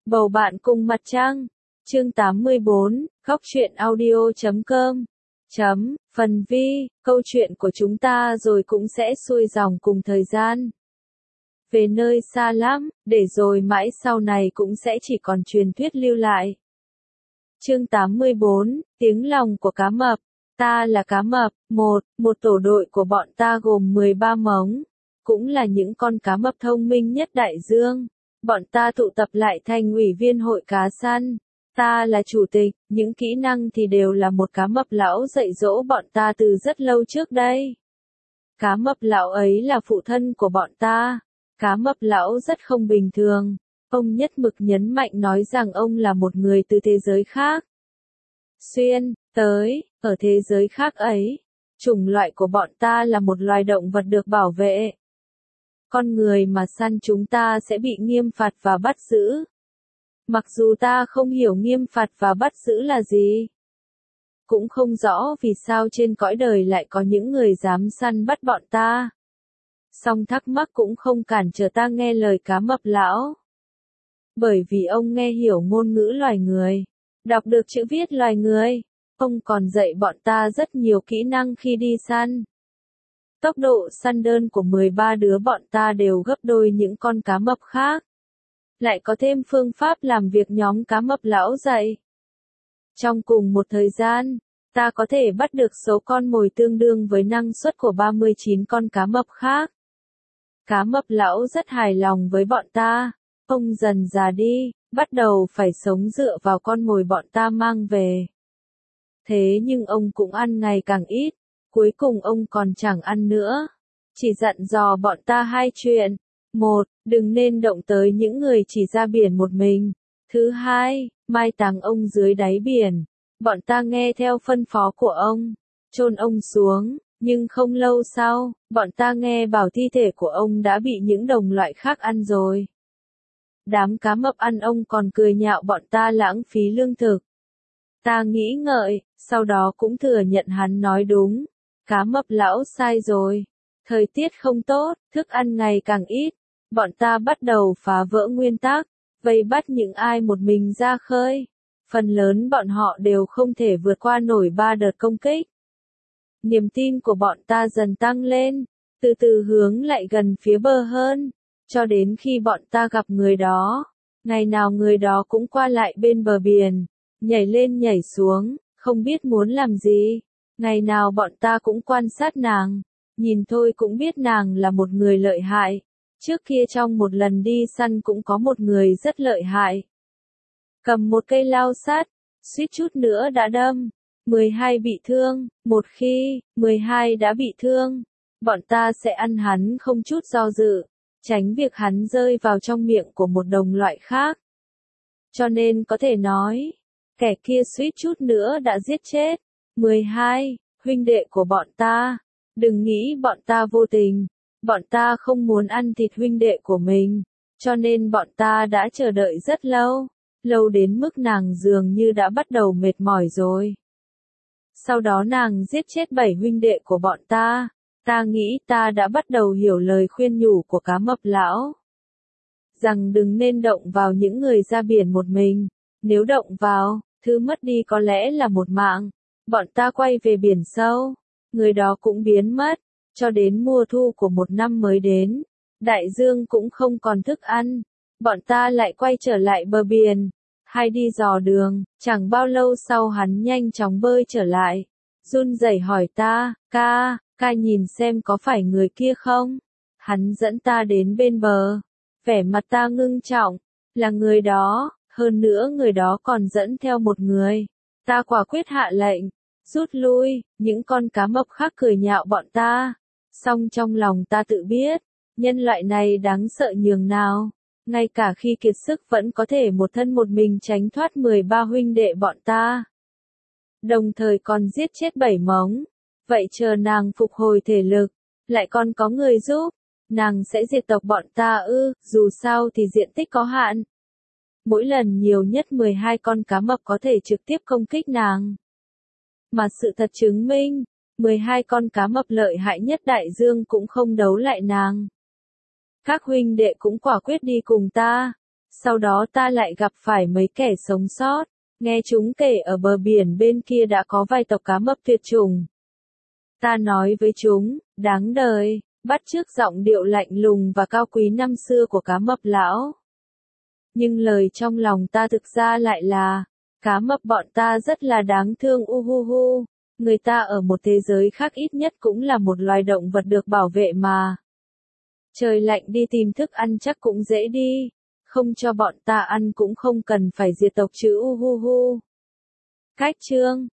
Bầu bạn cùng mặt trăng. Chương 84, góc truyện audio.com. Phần vi, câu chuyện của chúng ta rồi cũng sẽ xuôi dòng cùng thời gian. Về nơi xa lắm, để rồi mãi sau này cũng sẽ chỉ còn truyền thuyết lưu lại. Chương 84, tiếng lòng của cá mập. Ta là cá mập, một tổ đội của bọn ta gồm 13 mống, cũng là những con cá mập thông minh nhất đại dương. Bọn ta tụ tập lại thành ủy viên hội cá săn. Ta là chủ tịch, những kỹ năng thì đều là một cá mập lão dạy dỗ bọn ta từ rất lâu trước đây. Cá mập lão ấy là phụ thân của bọn ta. Cá mập lão rất không bình thường. Ông nhất mực nhấn mạnh nói rằng ông là một người từ thế giới khác. Xuyên tới, ở thế giới khác ấy, chủng loại của bọn ta là một loài động vật được bảo vệ. Con người mà săn chúng ta sẽ bị nghiêm phạt và bắt giữ. Mặc dù ta không hiểu nghiêm phạt và bắt giữ là gì. Cũng không rõ vì sao trên cõi đời lại có những người dám săn bắt bọn ta. Song thắc mắc cũng không cản trở ta nghe lời cá mập lão. Bởi vì ông nghe hiểu ngôn ngữ loài người, đọc được chữ viết loài người. Ông còn dạy bọn ta rất nhiều kỹ năng khi đi săn. Tốc độ săn đơn của 13 đứa bọn ta đều gấp đôi những con cá mập khác. Lại có thêm phương pháp làm việc nhóm cá mập lão dạy. Trong cùng một thời gian, ta có thể bắt được số con mồi tương đương với năng suất của 39 con cá mập khác. Cá mập lão rất hài lòng với bọn ta. Ông dần già đi, bắt đầu phải sống dựa vào con mồi bọn ta mang về. Thế nhưng ông cũng ăn ngày càng ít. Cuối cùng ông còn chẳng ăn nữa. Chỉ dặn dò bọn ta hai chuyện. Một, đừng nên động tới những người chỉ ra biển một mình. Thứ hai, mai táng ông dưới đáy biển. Bọn ta nghe theo phân phó của ông, chôn ông xuống, nhưng không lâu sau, bọn ta nghe bảo thi thể của ông đã bị những đồng loại khác ăn rồi. Đám cá mập ăn ông còn cười nhạo bọn ta lãng phí lương thực. Ta nghĩ ngợi, sau đó cũng thừa nhận hắn nói đúng. Cá mập lão sai rồi. Thời tiết không tốt, thức ăn ngày càng ít. Bọn ta bắt đầu phá vỡ nguyên tắc, vây bắt những ai một mình ra khơi. Phần lớn bọn họ đều không thể vượt qua nổi 3 đợt công kích. Niềm tin của bọn ta dần tăng lên, từ từ hướng lại gần phía bờ hơn, cho đến khi bọn ta gặp người đó. Ngày nào người đó cũng qua lại bên bờ biển, nhảy lên nhảy xuống, không biết muốn làm gì. Ngày nào bọn ta cũng quan sát nàng, nhìn thôi cũng biết nàng là một người lợi hại. Trước kia trong một lần đi săn cũng có một người rất lợi hại. Cầm một cây lao sắt, suýt chút nữa đã đâm. 12 bị thương, một khi 12 đã bị thương, bọn ta sẽ ăn hắn không chút do dự, tránh việc hắn rơi vào trong miệng của một đồng loại khác. Cho nên có thể nói, kẻ kia suýt chút nữa đã giết chết 12 huynh đệ của bọn ta. Đừng nghĩ bọn ta vô tình, bọn ta không muốn ăn thịt huynh đệ của mình, cho nên bọn ta đã chờ đợi rất lâu, lâu đến mức nàng dường như đã bắt đầu mệt mỏi rồi. Sau đó nàng giết chết 7 huynh đệ của bọn ta. Ta nghĩ ta đã bắt đầu hiểu lời khuyên nhủ của cá mập lão. Rằng đừng nên động vào những người ra biển một mình. Nếu động vào, thứ mất đi có lẽ là một mạng. Bọn ta quay về biển sâu. Người đó cũng biến mất. Cho đến mùa thu của một năm mới đến. Đại dương cũng không còn thức ăn. Bọn ta lại quay trở lại bờ biển. Hay đi dò đường, chẳng bao lâu sau hắn nhanh chóng bơi trở lại. Run rẩy hỏi ta, ca nhìn xem có phải người kia không? Hắn dẫn ta đến bên bờ. Vẻ mặt ta ngưng trọng, là người đó, hơn nữa người đó còn dẫn theo một người. Ta quả quyết hạ lệnh, rút lui, những con cá mập khác cười nhạo bọn ta. Song trong lòng ta tự biết, nhân loại này đáng sợ nhường nào. Ngay cả khi kiệt sức vẫn có thể một thân một mình tránh thoát 13 huynh đệ bọn ta. Đồng thời còn giết chết 7 mống. Vậy chờ nàng phục hồi thể lực, lại còn có người giúp, nàng sẽ diệt tộc bọn ta ư? Dù sao thì diện tích có hạn. Mỗi lần nhiều nhất 12 con cá mập có thể trực tiếp công kích nàng. Mà sự thật chứng minh, 12 con cá mập lợi hại nhất đại dương cũng không đấu lại nàng. Các huynh đệ cũng quả quyết đi cùng ta. Sau đó ta lại gặp phải mấy kẻ sống sót, nghe chúng kể ở bờ biển bên kia đã có vài tộc cá mập tuyệt chủng. Ta nói với chúng, đáng đời, bắt chước giọng điệu lạnh lùng và cao quý năm xưa của cá mập lão. Nhưng lời trong lòng ta thực ra lại là, cá mập bọn ta rất là đáng thương uhuhu, người ta ở một thế giới khác ít nhất cũng là một loài động vật được bảo vệ mà. Trời lạnh đi tìm thức ăn chắc cũng dễ đi, không cho bọn ta ăn cũng không cần phải diệt tộc chứ uhuhu. Cách chương